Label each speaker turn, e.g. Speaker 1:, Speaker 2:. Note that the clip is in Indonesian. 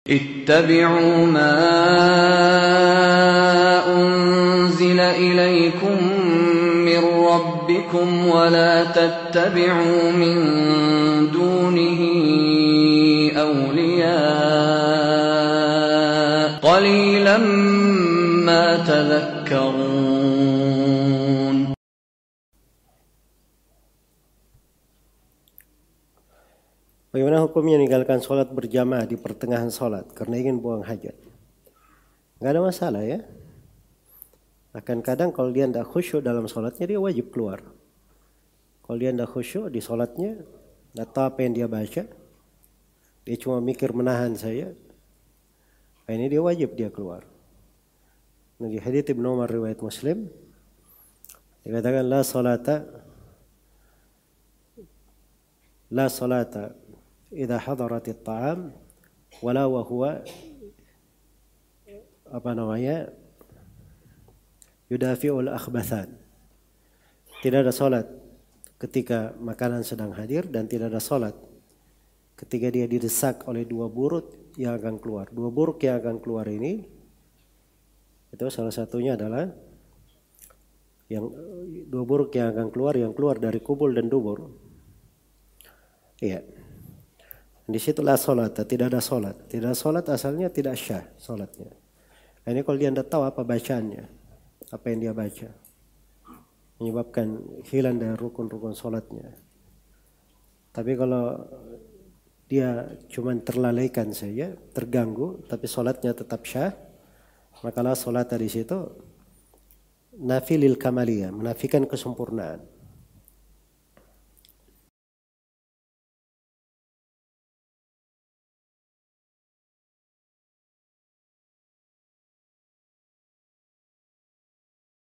Speaker 1: اتبعوا ما أنزل إليكم من ربكم ولا تتبعوا من دونه أولياء قليلا ما تذكرون.
Speaker 2: Bagaimana hukumnya meninggalkan sholat berjamaah di pertengahan sholat karena ingin buang hajat? Nggak ada masalah ya. Akan kadang kalau dia tidak khusyuk dalam sholatnya, dia wajib keluar. Kalau dia tidak khusyuk di sholatnya, tidak tahu apa yang dia baca, dia cuma mikir menahan saya, ini dia wajib dia keluar. Di hadits Ibnu Umar riwayat Muslim, dikatakan la salata idza hadaratit ta'am wala wa huwa yudafi'ul akhbathan. Tidak ada salat ketika makanan sedang hadir, dan tidak ada salat ketika dia didesak oleh dua buruk yang akan keluar. Dua buruk yang akan keluar ini, itu salah satunya adalah dua buruk yang akan keluar, yang keluar dari kubul dan dubur. Iya. Di situlah salat, tidak ada salat. Tidak ada salat asalnya tidak syah salatnya. Ini kalau dia tidak tahu apa bacaannya, apa yang dia baca, menyebabkan hilang dari rukun-rukun salatnya. Tapi kalau dia cuma terlalaikan saja, terganggu, tapi salatnya tetap syah, maka salat di situ nafi lil kamaliyah, menafikan kesempurnaan.